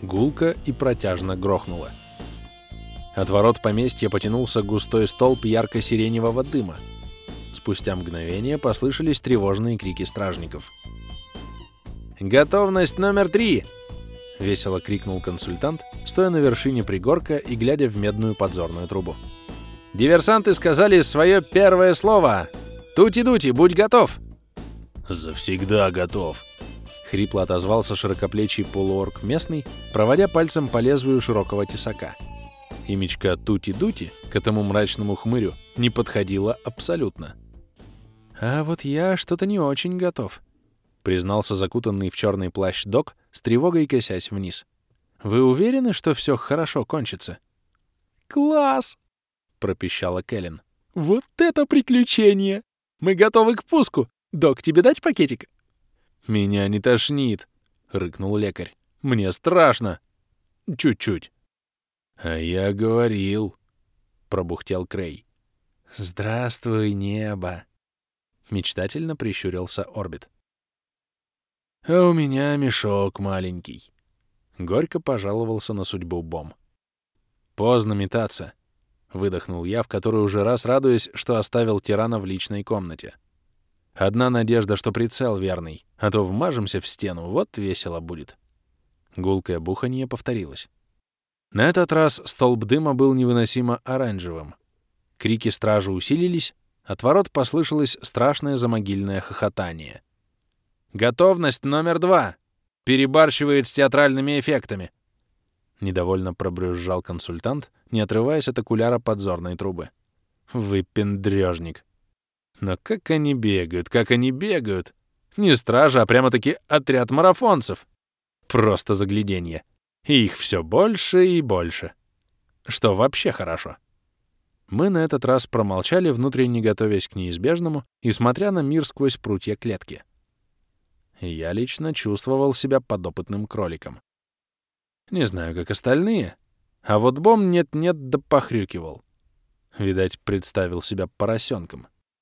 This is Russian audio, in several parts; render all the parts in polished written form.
Гулко и протяжно грохнуло. От ворот поместья потянулся густой столб ярко-сиреневого дыма. Спустя мгновение послышались тревожные крики стражников. «Готовность номер 3!» — весело крикнул консультант, стоя на вершине пригорка и глядя в медную подзорную трубу. «Диверсанты сказали свое первое слово! Тути-дути, будь готов!» «Завсегда готов!» — хрипло отозвался широкоплечий полуорк местный, проводя пальцем по лезвию широкого тесака. Имечко Тути-Дути к этому мрачному хмырю не подходило абсолютно. «А вот я что-то не очень готов», — признался закутанный в черный плащ док, с тревогой косясь вниз. «Вы уверены, что все хорошо кончится?» «Класс!» — пропищала Кэлен. «Вот это приключение! Мы готовы к пуску! Док, тебе дать пакетик?» «Меня не тошнит», — рыкнул лекарь. «Мне страшно. Чуть-чуть». «А я говорил», — пробухтел Крей. «Здравствуй, небо», — мечтательно прищурился Орбит. «А у меня мешок маленький», — горько пожаловался на судьбу Бом. «Поздно метаться», — выдохнул я, в который уже раз радуясь, что оставил тирана в личной комнате. «Одна надежда, что прицел верный, а то вмажемся в стену, вот весело будет». Гулкое буханье повторилось. На этот раз столб дыма был невыносимо оранжевым. Крики стражи усилились, от ворот послышалось страшное замогильное хохотание. «Готовность номер 2! Перебарщивает с театральными эффектами!» Недовольно пробрюзжал консультант, не отрываясь от окуляра подзорной трубы. «Выпендрёжник! Но как они бегают, как они бегают! Не стража, а прямо-таки отряд марафонцев! Просто загляденье! И их все больше и больше. Что вообще хорошо. Мы на этот раз промолчали, внутренне готовясь к неизбежному и смотря на мир сквозь прутья клетки. Я лично чувствовал себя подопытным кроликом. Не знаю, как остальные, а вот Бом нет-нет да похрюкивал. Видать, представил себя поросенком.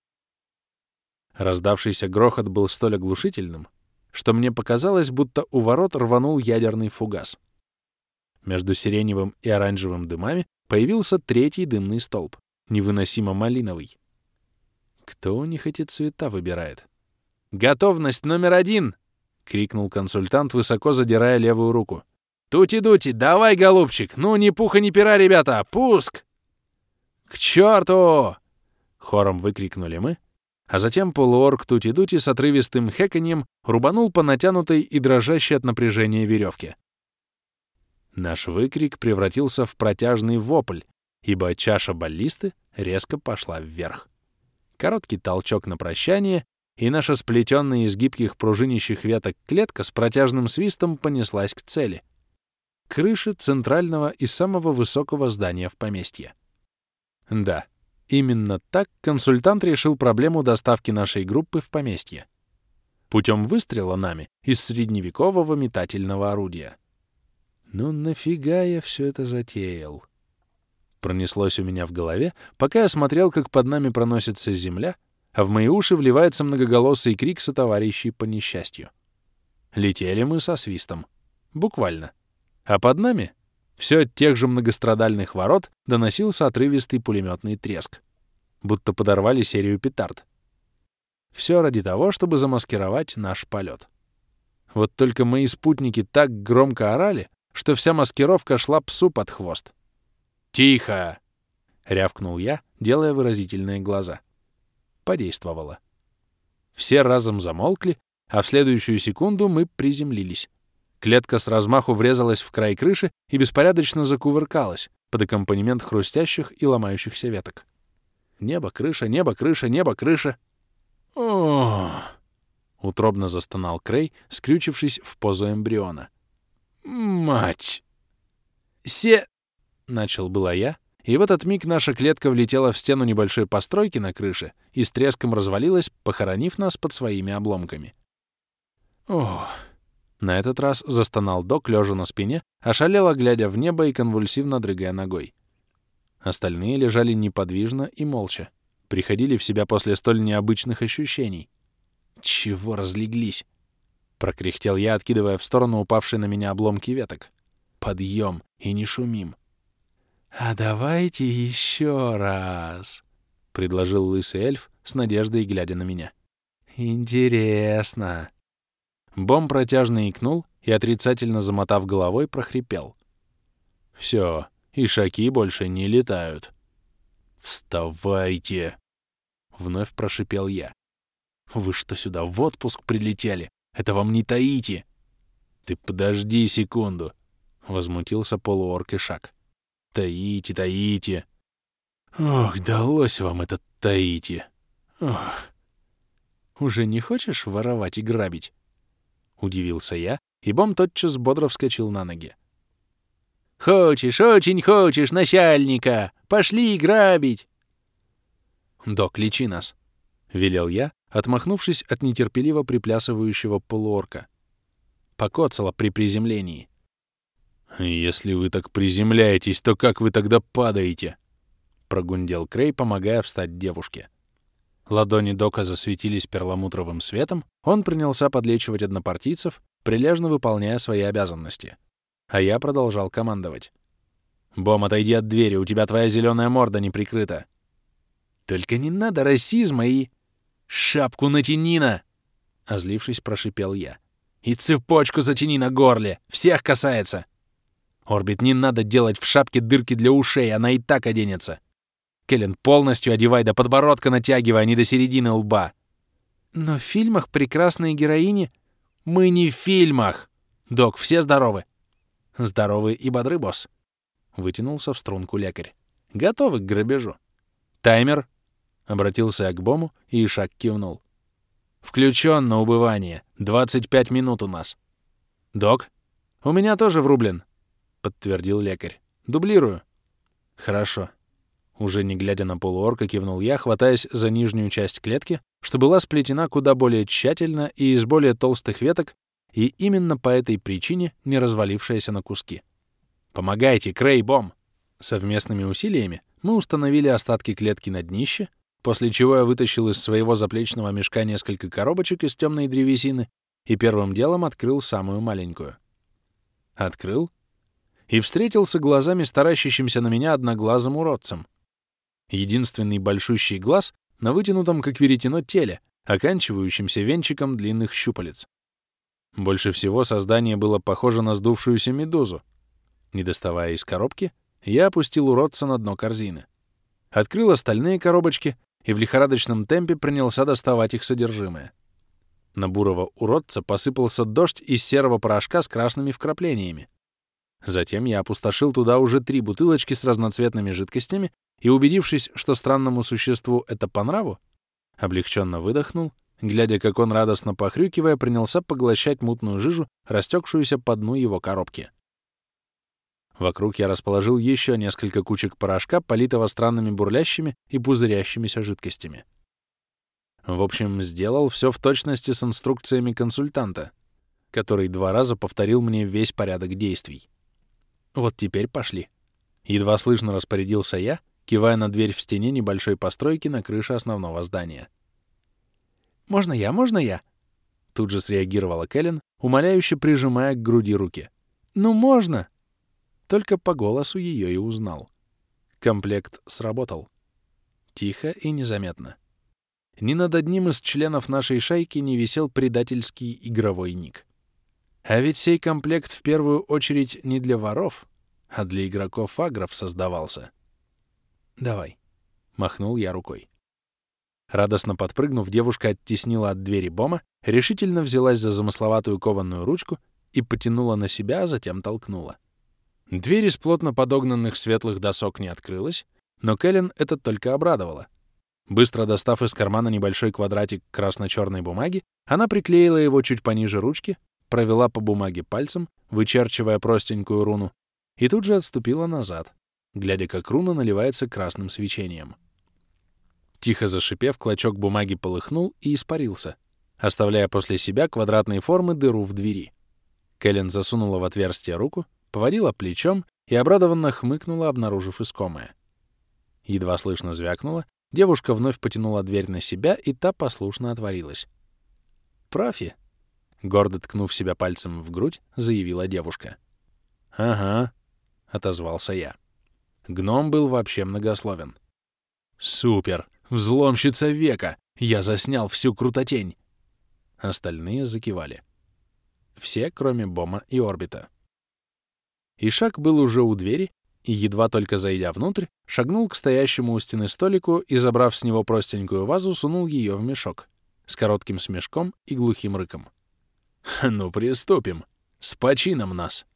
Раздавшийся грохот был столь оглушительным, что мне показалось, будто у ворот рванул ядерный фугас. Между сиреневым и оранжевым дымами появился третий дымный столб, невыносимо малиновый. Кто у них эти цвета выбирает? «Готовность номер 1!» — крикнул консультант, высоко задирая левую руку. «Тути-дути, давай, голубчик! Ну, ни пуха, ни пера, ребята! Пуск!» «К черту!» — хором выкрикнули мы, а затем полуорк Тути-дути с отрывистым хэканьем рубанул по натянутой и дрожащей от напряжения веревке. Наш выкрик превратился в протяжный вопль, ибо чаша баллисты резко пошла вверх. Короткий толчок на прощание, и наша сплетенная из гибких пружинищих веток клетка с протяжным свистом понеслась к цели — крыше центрального и самого высокого здания в поместье. Да, именно так консультант решил проблему доставки нашей группы в поместье. Путем выстрела нами из средневекового метательного орудия. «Ну нафига я все это затеял?» Пронеслось у меня в голове, пока я смотрел, как под нами проносится земля, а в мои уши вливается многоголосый крик сотоварищей по несчастью. Летели мы со свистом. Буквально. А под нами, все от тех же многострадальных ворот, доносился отрывистый пулеметный треск. Будто подорвали серию петард. Все ради того, чтобы замаскировать наш полет. Вот только мои спутники так громко орали, что вся маскировка шла псу под хвост. «Тихо!» — рявкнул я, делая выразительные глаза. Подействовало. Все разом замолкли, а в следующую секунду мы приземлились. Клетка с размаху врезалась в край крыши и беспорядочно закувыркалась под аккомпанемент хрустящих и ломающихся веток. Небо, крыша, небо, крыша, небо, крыша. «О!» — утробно застонал Крей, скрючившись в позу эмбриона. «Мать!» — начал было я, и в этот миг наша клетка влетела в стену небольшой постройки на крыше и с треском развалилась, похоронив нас под своими обломками. «Ох!» — на этот раз застонал док, лежа на спине, ошалело глядя в небо и конвульсивно дрыгая ногой. Остальные лежали неподвижно и молча, приходили в себя после столь необычных ощущений. «Чего разлеглись?» — прокряхтел я, откидывая в сторону упавшие на меня обломки веток. подъем и не шумим. «А давайте еще раз», — предложил лысый эльф с надеждой, глядя на меня. «Интересно». Бом протяжно икнул и, отрицательно замотав головой, прохрипел. «Все, ишаки больше не летают». «Вставайте!» — вновь прошипел я. «Вы что, сюда в отпуск прилетели? Это вам не Таити!» «Ты подожди секунду!» — возмутился полуорк Ишак. «Таити, Таити!» «Ох, далось вам это Таити! Ох!» «Уже не хочешь воровать и грабить?» — удивился я, и Бом тотчас бодро вскочил на ноги. «Хочешь, очень хочешь, начальника! Пошли грабить!» «Док, лечи нас!» — велел я, отмахнувшись от нетерпеливо приплясывающего полуорка. Покоцало при приземлении. «Если вы так приземляетесь, то как вы тогда падаете?» — прогундел Крей, помогая встать девушке. Ладони Дока засветились перламутровым светом, он принялся подлечивать однопартийцев, прилежно выполняя свои обязанности. А я продолжал командовать. «Бом, отойди от двери, у тебя твоя зеленая морда не прикрыта». «Только не надо расизма и...» «Шапку натяни на!» — озлившись, прошипел я. «И цепочку затяни на горле! Всех касается!» «Орбит, не надо делать в шапке дырки для ушей, она и так оденется!» «Келлен, полностью одевай, до подбородка натягивай, а не до середины лба!» «Но в фильмах прекрасные героини...» «Мы не в фильмах! Док, все здоровы?» «Здоровы и бодры, босс!» — вытянулся в струнку лекарь. «Готовы к грабежу!» «Таймер!» — обратился я к Бому, и Ишак кивнул. «Включен на убывание. 25 минут у нас». «Док?» «У меня тоже врублен», — подтвердил лекарь. «Дублирую». «Хорошо». Уже не глядя на полуорка, кивнул я, хватаясь за нижнюю часть клетки, что была сплетена куда более тщательно и из более толстых веток, и именно по этой причине не развалившаяся на куски. «Помогайте, Крей, Бом!» Совместными усилиями мы установили остатки клетки на днище, после чего я вытащил из своего заплечного мешка несколько коробочек из темной древесины и первым делом открыл самую маленькую. Открыл и встретился глазами с таращащимся на меня одноглазым уродцем. Единственный большущий глаз на вытянутом, как веретено, теле, оканчивающимся венчиком длинных щупалец. Больше всего создание было похоже на сдувшуюся медузу. Не доставая из коробки, я опустил уродца на дно корзины. Открыл остальные коробочки и в лихорадочном темпе принялся доставать их содержимое. На бурого уродца посыпался дождь из серого порошка с красными вкраплениями. Затем я опустошил туда уже 3 бутылочки с разноцветными жидкостями и, убедившись, что странному существу это по нраву, облегченно выдохнул, глядя, как он, радостно похрюкивая, принялся поглощать мутную жижу, растекшуюся по дну его коробки. Вокруг я расположил еще несколько кучек порошка, политого странными бурлящими и пузырящимися жидкостями. В общем, сделал все в точности с инструкциями консультанта, который 2 раза повторил мне весь порядок действий. Вот теперь пошли. Едва слышно распорядился я, кивая на дверь в стене небольшой постройки на крыше основного здания. «Можно я, можно я?» Тут же среагировала Кэлен, умоляюще прижимая к груди руки. «Ну, можно!» Только по голосу ее и узнал. Комплект сработал. Тихо и незаметно. Ни над одним из членов нашей шайки не висел предательский игровой ник. А ведь сей комплект в первую очередь не для воров, а для игроков-агров создавался. «Давай», — махнул я рукой. Радостно подпрыгнув, девушка оттеснила от двери Бома, решительно взялась за замысловатую кованую ручку и потянула на себя, а затем толкнула. Дверь из плотно подогнанных светлых досок не открылась, но Кэлен это только обрадовало. Быстро достав из кармана небольшой квадратик красно-черной бумаги, она приклеила его чуть пониже ручки, провела по бумаге пальцем, вычерчивая простенькую руну, и тут же отступила назад, глядя, как руна наливается красным свечением. Тихо зашипев, клочок бумаги полыхнул и испарился, оставляя после себя квадратной формы дыру в двери. Кэлен засунула в отверстие руку, поводила плечом и обрадованно хмыкнула, обнаружив искомое. Едва слышно звякнула, девушка вновь потянула дверь на себя, и та послушно отворилась. «Профи!» — гордо ткнув себя пальцем в грудь, заявила девушка. «Ага», — отозвался я. Гном был вообще многословен. «Супер! Взломщица века! Я заснял всю крутотень!» Остальные закивали. Все, кроме Бома и Орбита. Ишак был уже у двери и, едва только зайдя внутрь, шагнул к стоящему у стены столику и, забрав с него простенькую вазу, сунул ее в мешок с коротким смешком и глухим рыком. «Ну, приступим! С почином нас!»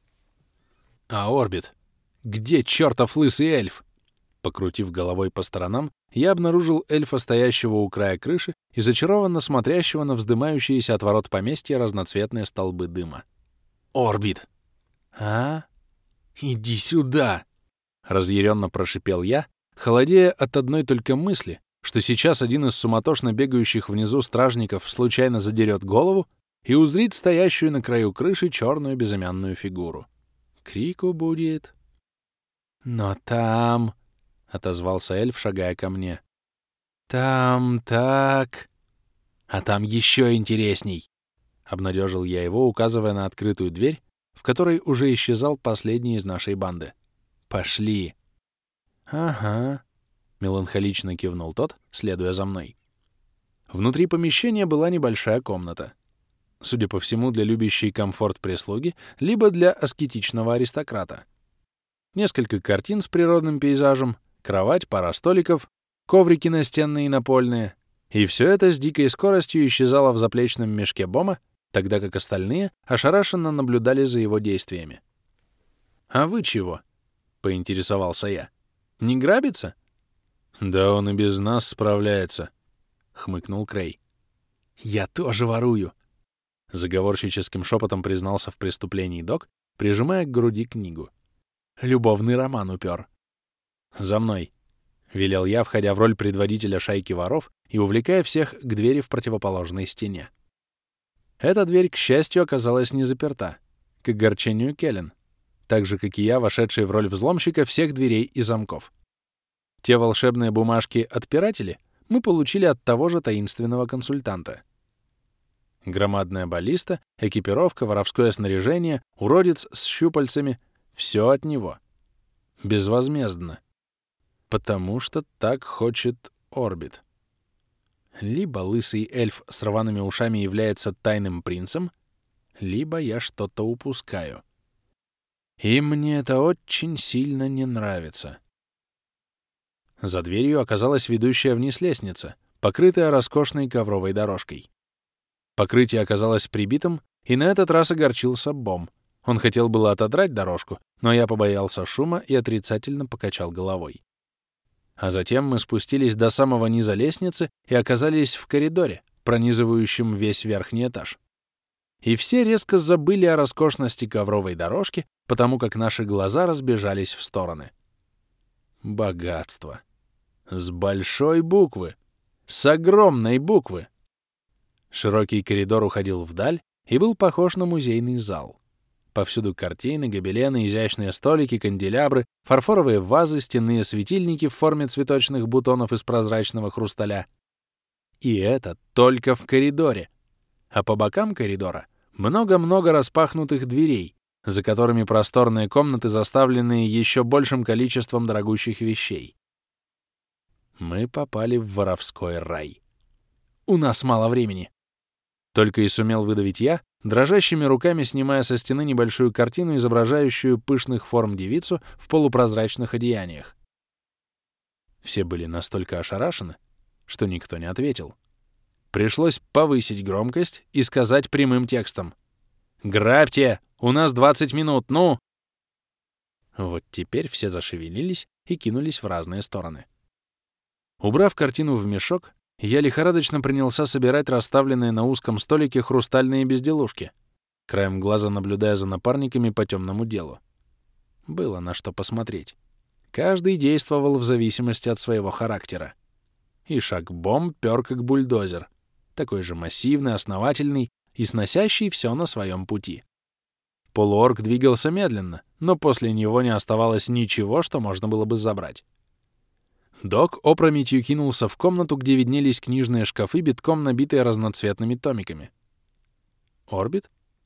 «А Орбит? Где чертов лысый эльф?» Покрутив головой по сторонам, я обнаружил эльфа, стоящего у края крыши и зачарованно смотрящего на вздымающиеся от ворот поместья разноцветные столбы дыма. «Орбит!» «А? Иди сюда!» — разъяренно прошипел я, холодея от одной только мысли, что сейчас один из суматошно бегающих внизу стражников случайно задерет голову и узрит стоящую на краю крыши черную безымянную фигуру. Крику будет. «Но там...» — отозвался эльф, шагая ко мне. «Там так...» «А там еще интересней!» — обнадежил я его, указывая на открытую дверь, в которой уже исчезал последний из нашей банды. «Пошли!» «Ага», — меланхолично кивнул тот, следуя за мной. Внутри помещения была небольшая комната. Судя по всему, для любящей комфорт прислуги, либо для аскетичного аристократа. Несколько картин с природным пейзажем, кровать, пара столиков, коврики настенные и напольные. И все это с дикой скоростью исчезало в заплечном мешке Бома, тогда как остальные ошарашенно наблюдали за его действиями. «А вы чего?» — поинтересовался я. «Не грабится?» «Да он и без нас справляется», — хмыкнул Крей. «Я тоже ворую», — заговорщическим шепотом признался в преступлении док, прижимая к груди книгу. «Любовный роман упер». «За мной», — велел я, входя в роль предводителя шайки воров и увлекая всех к двери в противоположной стене. Эта дверь, к счастью, оказалась не заперта, к огорчению Келлен, так же, как и я, вошедший в роль взломщика всех дверей и замков. Те волшебные бумажки-отпиратели мы получили от того же таинственного консультанта. Громадная баллиста, экипировка, воровское снаряжение, уродец с щупальцами — все от него. Безвозмездно. Потому что так хочет Орбит. Либо лысый эльф с рваными ушами является тайным принцем, либо я что-то упускаю. И мне это очень сильно не нравится. За дверью оказалась ведущая вниз лестница, покрытая роскошной ковровой дорожкой. Покрытие оказалось прибитым, и на этот раз огорчился Бом. Он хотел было отодрать дорожку, но я побоялся шума и отрицательно покачал головой. А затем мы спустились до самого низа лестницы и оказались в коридоре, пронизывающем весь верхний этаж. И все резко забыли о роскошности ковровой дорожки, потому как наши глаза разбежались в стороны. Богатство. С большой буквы. С огромной буквы. Широкий коридор уходил вдаль и был похож на музейный зал. Повсюду картины, гобелены, изящные столики, канделябры, фарфоровые вазы, стенные светильники в форме цветочных бутонов из прозрачного хрусталя. И это только в коридоре. А по бокам коридора много-много распахнутых дверей, за которыми просторные комнаты, заставленные еще большим количеством дорогущих вещей. Мы попали в воровской рай. У нас мало времени. Только и сумел выдавить я, дрожащими руками снимая со стены небольшую картину, изображающую пышных форм девицу в полупрозрачных одеяниях. Все были настолько ошарашены, что никто не ответил. Пришлось повысить громкость и сказать прямым текстом: «Грабьте! У нас 20 минут, ну!» Вот теперь все зашевелились и кинулись в разные стороны. Убрав картину в мешок, я лихорадочно принялся собирать расставленные на узком столике хрустальные безделушки, краем глаза наблюдая за напарниками по темному делу. Было на что посмотреть. Каждый действовал в зависимости от своего характера. И Шаг-Бом пёр как бульдозер, такой же массивный, основательный и сносящий все на своем пути. Полуорк двигался медленно, но после него не оставалось ничего, что можно было бы забрать. Док опрометью кинулся в комнату, где виднелись книжные шкафы, битком набитые разноцветными томиками. Орбит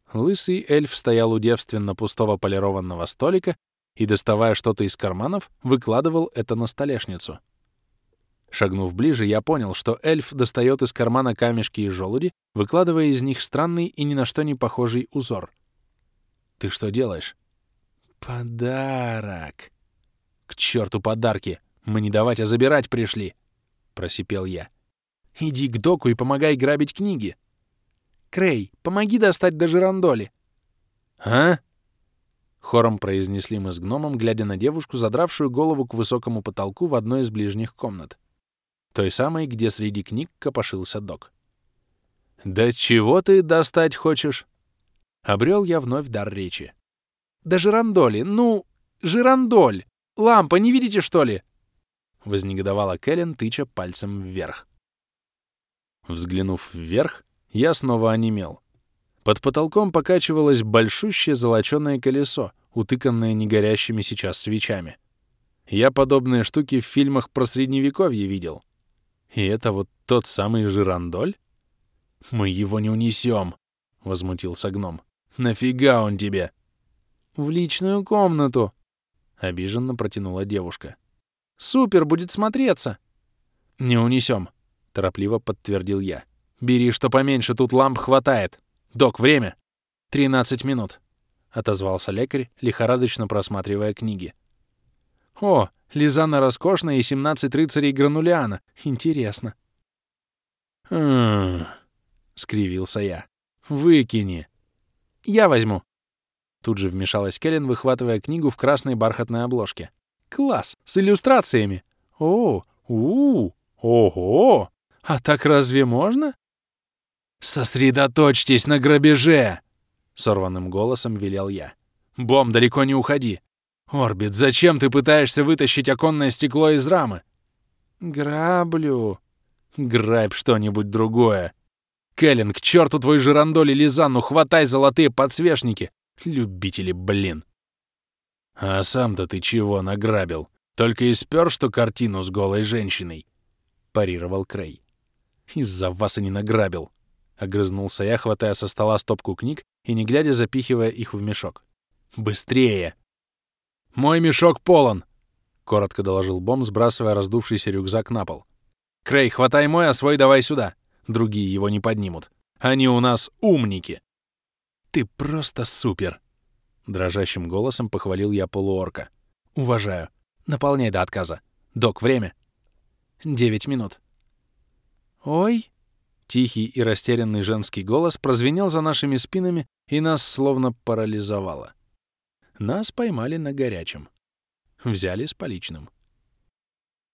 Лысый эльф стоял у девственно пустого полированного столика и, доставая что-то из карманов, выкладывал это на столешницу. Шагнув ближе, я понял, что эльф достает из кармана камешки и желуди, выкладывая из них странный и ни на что не похожий узор. «Ты что делаешь?» «Подарок!» «К черту подарки! Мы не давать, а забирать пришли!» — просипел я. «Иди к доку и помогай грабить книги!» «Крей, помоги достать до жирандоли!» «А?» — хором произнесли мы с гномом, глядя на девушку, задравшую голову к высокому потолку в одной из ближних комнат. Той самой, где среди книг копошился док. «Да чего ты достать хочешь?» Обрел я вновь дар речи. «Да жирандоли, ну, жирандоль! Лампа, не видите, что ли?» Вознегодовала Кэлен, тыча пальцем вверх. Взглянув вверх, я снова онемел. Под потолком покачивалось большущее золочёное колесо, утыканное негорящими сейчас свечами. Я подобные штуки в фильмах про Средневековье видел. И это вот тот самый жирандоль? «Мы его не унесем!» — возмутился гном. «Нафига он тебе?» «В личную комнату!» — обиженно протянула девушка. «Супер, будет смотреться!» «Не унесем!» — торопливо подтвердил я. «Бери что поменьше, тут ламп хватает. Док, время!» 13 минут», — отозвался лекарь, лихорадочно просматривая книги. «О, Лизана роскошная и 17 рыцарей Гранулиана. Интересно». Скривился я. «Выкини». «Я возьму». Тут же вмешалась Кэлен, выхватывая книгу в красной бархатной обложке. «Класс! С иллюстрациями! Ого! А так разве можно?» «Сосредоточьтесь на грабеже!» — сорванным голосом велел я. «Бом, далеко не уходи! Орбит, зачем ты пытаешься вытащить оконное стекло из рамы?» «Граблю». «Грабь что-нибудь другое. Кэлен, к черту твой жирандоль и Лизанну, хватай золотые подсвечники! Любители, блин!» «А сам-то ты чего награбил? Только и спёр, что картину с голой женщиной?» — парировал Крей. «Из-за вас и не награбил», — огрызнулся я, хватая со стола стопку книг и не глядя запихивая их в мешок. «Быстрее!» «Мой мешок полон!» — коротко доложил Бом, сбрасывая раздувшийся рюкзак на пол. «Крей, хватай мой, а свой давай сюда. Другие его не поднимут. Они у нас умники!» «Ты просто супер!» — дрожащим голосом похвалил я полуорка. «Уважаю. Наполняй до отказа. Док, время?» 9 минут. «Ой!» — тихий и растерянный женский голос прозвенел за нашими спинами, и нас словно парализовало. Нас поймали на горячем. Взяли с поличным.